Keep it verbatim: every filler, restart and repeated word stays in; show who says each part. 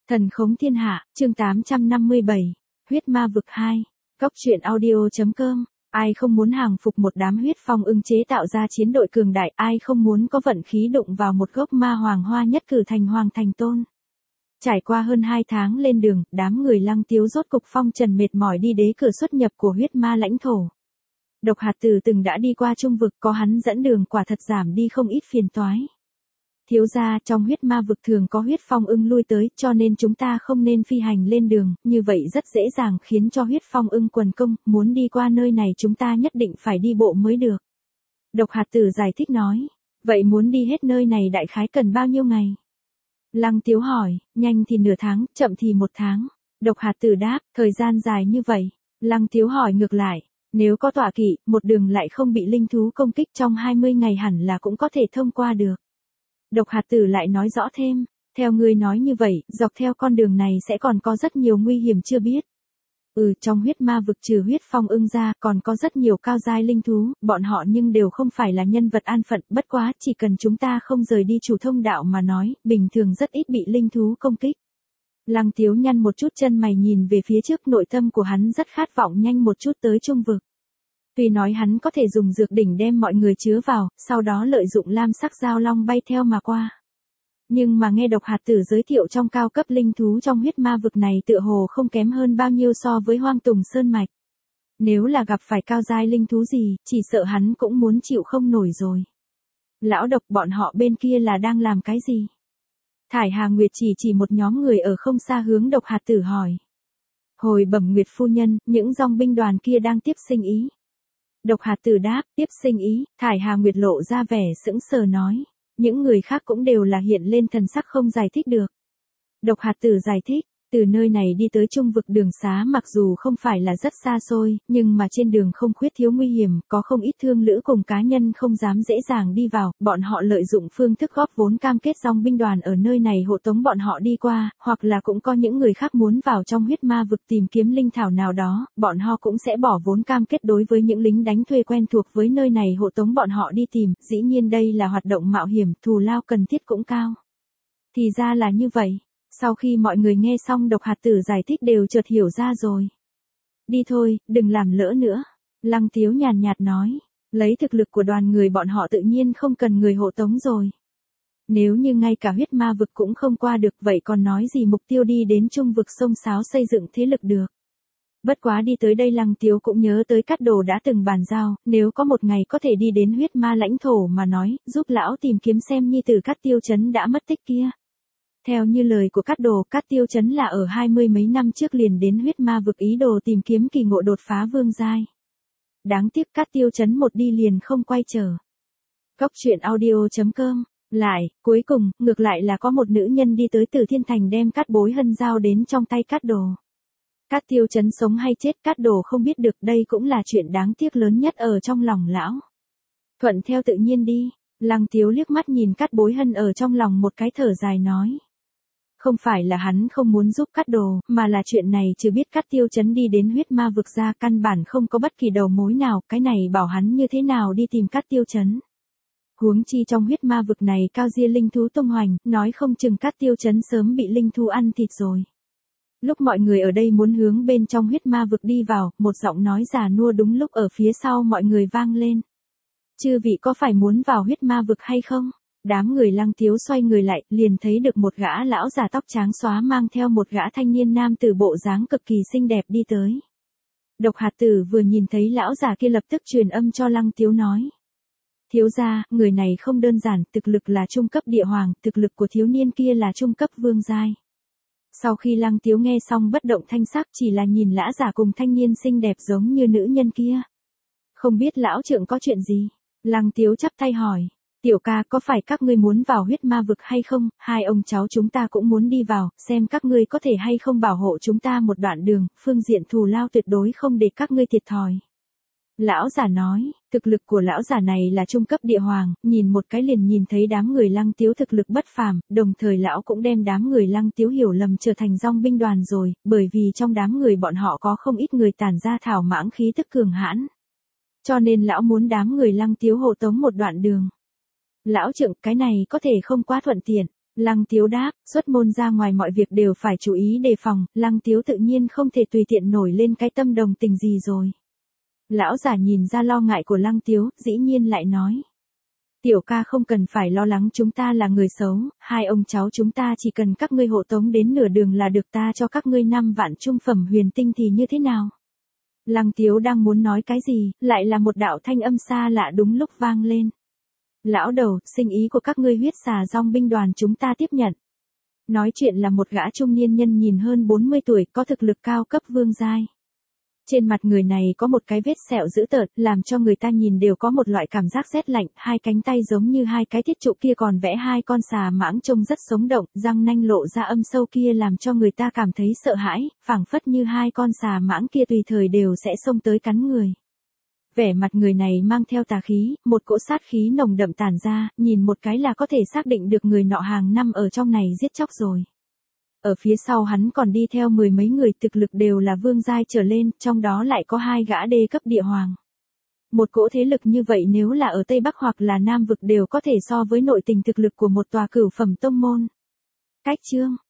Speaker 1: Thần khống thiên hạ, chương tám trăm năm mươi bảy, huyết ma vực hai, góc truyện audio.com, ai không muốn hàng phục một đám huyết phong ưng chế tạo ra chiến đội cường đại, ai không muốn có vận khí đụng vào một gốc ma hoàng hoa nhất cử thành hoàng thành tôn. Trải qua hơn hai tháng lên đường, đám người Lăng Tiếu rốt cục phong trần mệt mỏi đi đế cửa xuất nhập của huyết ma lãnh thổ. Độc hạt tử từng đã đi qua trung vực, có hắn dẫn đường quả thật giảm đi không ít phiền toái. Thiếu gia, trong huyết ma vực thường có huyết phong ưng lui tới, cho nên chúng ta không nên phi hành lên đường, như vậy rất dễ dàng khiến cho huyết phong ưng quần công, muốn đi qua nơi này chúng ta nhất định phải đi bộ mới được. Độc hạt tử giải thích nói, vậy muốn đi hết nơi này đại khái cần bao nhiêu ngày? Lăng Tiếu hỏi, nhanh thì nửa tháng, chậm thì một tháng. Độc hạt tử đáp, thời gian dài như vậy. Lăng Tiếu hỏi ngược lại, nếu có tọa kỵ, một đường lại không bị linh thú công kích trong hai mươi ngày hẳn là cũng có thể thông qua được. Độc hạt tử lại nói rõ thêm, theo ngươi nói như vậy, dọc theo con đường này sẽ còn có rất nhiều nguy hiểm chưa biết. Ừ, trong huyết ma vực trừ huyết phong ưng ra, còn có rất nhiều cao giai linh thú, bọn họ nhưng đều không phải là nhân vật an phận, bất quá, chỉ cần chúng ta không rời đi chủ thông đạo mà nói, bình thường rất ít bị linh thú công kích. Lăng Tiếu nhăn một chút chân mày nhìn về phía trước, nội tâm của hắn rất khát vọng nhanh một chút tới trung vực. Tuy nói hắn có thể dùng dược đỉnh đem mọi người chứa vào, sau đó lợi dụng lam sắc dao long bay theo mà qua. Nhưng mà nghe độc hạt tử giới thiệu trong cao cấp linh thú trong huyết ma vực này tựa hồ không kém hơn bao nhiêu so với hoang tùng sơn mạch. Nếu là gặp phải cao giai linh thú gì, chỉ sợ hắn cũng muốn chịu không nổi rồi. Lão độc, bọn họ bên kia là đang làm cái gì? Thải Hà Nguyệt chỉ chỉ một nhóm người ở không xa hướng độc hạt tử hỏi. Hồi bẩm Nguyệt phu nhân, những dòng binh đoàn kia đang tiếp sinh ý. Độc hạt tử đáp, tiếp sinh ý, Thải Hà Nguyệt lộ ra vẻ sững sờ nói. Những người khác cũng đều là hiện lên thần sắc không giải thích được. Độc hạt tử giải thích, từ nơi này đi tới trung vực đường xá mặc dù không phải là rất xa xôi, nhưng mà trên đường không khuyết thiếu nguy hiểm, có không ít thương lữ cùng cá nhân không dám dễ dàng đi vào, bọn họ lợi dụng phương thức góp vốn cam kết dòng binh đoàn ở nơi này hộ tống bọn họ đi qua, hoặc là cũng có những người khác muốn vào trong huyết ma vực tìm kiếm linh thảo nào đó, bọn họ cũng sẽ bỏ vốn cam kết đối với những lính đánh thuê quen thuộc với nơi này hộ tống bọn họ đi tìm, dĩ nhiên đây là hoạt động mạo hiểm, thù lao cần thiết cũng cao. Thì ra là như vậy. Sau khi mọi người nghe xong độc hạt tử giải thích đều chợt hiểu ra rồi. Đi thôi, đừng làm lỡ nữa. Lăng Tiếu nhàn nhạt nói, lấy thực lực của đoàn người bọn họ tự nhiên không cần người hộ tống rồi. Nếu như ngay cả huyết ma vực cũng không qua được vậy còn nói gì mục tiêu đi đến trung vực sông sáo xây dựng thế lực được. Bất quá đi tới đây Lăng Tiếu cũng nhớ tới Cát Đồ đã từng bàn giao, nếu có một ngày có thể đi đến huyết ma lãnh thổ mà nói, giúp lão tìm kiếm xem nhi tử Cát Tiêu Chấn đã mất tích kia. Theo như lời của Cát Đồ, Cát Tiêu Chấn là ở hai mươi mấy năm trước liền đến huyết ma vực ý đồ tìm kiếm kỳ ngộ đột phá vương giai. Đáng tiếc Cát Tiêu Chấn một đi liền không quay trở. Góc truyện audio.com, lại, cuối cùng, ngược lại là có một nữ nhân đi tới Tử Thiên Thành đem Cát Bối Hân giao đến trong tay Cát Đồ. Cát Tiêu Chấn sống hay chết Cát Đồ không biết được, đây cũng là chuyện đáng tiếc lớn nhất ở trong lòng lão. Thuận theo tự nhiên đi, Lăng Tiếu liếc mắt nhìn Cát Bối Hân ở trong lòng một cái thở dài nói. Không phải là hắn không muốn giúp Cát Đồ, mà là chuyện này chưa biết Cát Tiêu Chấn đi đến huyết ma vực ra căn bản không có bất kỳ đầu mối nào, cái này bảo hắn như thế nào đi tìm Cát Tiêu Chấn. Huống chi trong huyết ma vực này cao gia linh thú tung hoành, nói không chừng Cát Tiêu Chấn sớm bị linh thú ăn thịt rồi. Lúc mọi người ở đây muốn hướng bên trong huyết ma vực đi vào, một giọng nói già nua đúng lúc ở phía sau mọi người vang lên. Chư vị có phải muốn vào huyết ma vực hay không? Đám người Lăng Tiếu xoay người lại, liền thấy được một gã lão già tóc trắng xóa mang theo một gã thanh niên nam tử bộ dáng cực kỳ xinh đẹp đi tới. Độc hạt tử vừa nhìn thấy lão già kia lập tức truyền âm cho Lăng Tiếu nói. Thiếu gia, người này không đơn giản, thực lực là trung cấp địa hoàng, thực lực của thiếu niên kia là trung cấp vương giai. Sau khi Lăng Tiếu nghe xong bất động thanh sắc chỉ là nhìn lão già cùng thanh niên xinh đẹp giống như nữ nhân kia. Không biết lão trượng có chuyện gì? Lăng Tiếu chắp tay hỏi. Tiểu ca, có phải các ngươi muốn vào huyết ma vực hay không? Hai ông cháu chúng ta cũng muốn đi vào, xem các ngươi có thể hay không bảo hộ chúng ta một đoạn đường, phương diện thù lao tuyệt đối không để các ngươi thiệt thòi. Lão giả nói, thực lực của lão giả này là trung cấp địa hoàng, nhìn một cái liền nhìn thấy đám người Lăng Tiếu thực lực bất phàm, đồng thời lão cũng đem đám người Lăng Tiếu hiểu lầm trở thành dòng binh đoàn rồi, bởi vì trong đám người bọn họ có không ít người tản ra thảo mãng khí tức cường hãn. Cho nên lão muốn đám người Lăng Tiếu hộ tống một đoạn đường. Lão trượng, cái này có thể không quá thuận tiện. Lăng Tiếu đáp, xuất môn ra ngoài mọi việc đều phải chú ý đề phòng, Lăng Tiếu tự nhiên không thể tùy tiện nổi lên cái tâm đồng tình gì rồi. Lão giả nhìn ra lo ngại của Lăng Tiếu, dĩ nhiên lại nói. Tiểu ca không cần phải lo lắng, chúng ta là người xấu, hai ông cháu chúng ta chỉ cần các ngươi hộ tống đến nửa đường là được, ta cho các ngươi năm vạn trung phẩm huyền tinh thì như thế nào? Lăng Tiếu đang muốn nói cái gì, lại là một đạo thanh âm xa lạ đúng lúc vang lên. Lão đầu, sinh ý của các ngươi huyết xà dòng binh đoàn chúng ta tiếp nhận. Nói chuyện là một gã trung niên nhân nhìn hơn bốn mươi tuổi, có thực lực cao cấp vương giai. Trên mặt người này có một cái vết sẹo dữ tợn, làm cho người ta nhìn đều có một loại cảm giác rét lạnh, hai cánh tay giống như hai cái thiết trụ kia còn vẽ hai con xà mãng trông rất sống động, răng nanh lộ ra âm sâu kia làm cho người ta cảm thấy sợ hãi, phảng phất như hai con xà mãng kia tùy thời đều sẽ xông tới cắn người. Vẻ mặt người này mang theo tà khí, một cỗ sát khí nồng đậm tản ra, nhìn một cái là có thể xác định được người nọ hàng năm ở trong này giết chóc rồi. Ở phía sau hắn còn đi theo mười mấy người thực lực đều là vương giai trở lên, trong đó lại có hai gã đê cấp địa hoàng. Một cỗ thế lực như vậy nếu là ở Tây Bắc hoặc là Nam vực đều có thể so với nội tình thực lực của một tòa cửu phẩm tông môn. Cách chương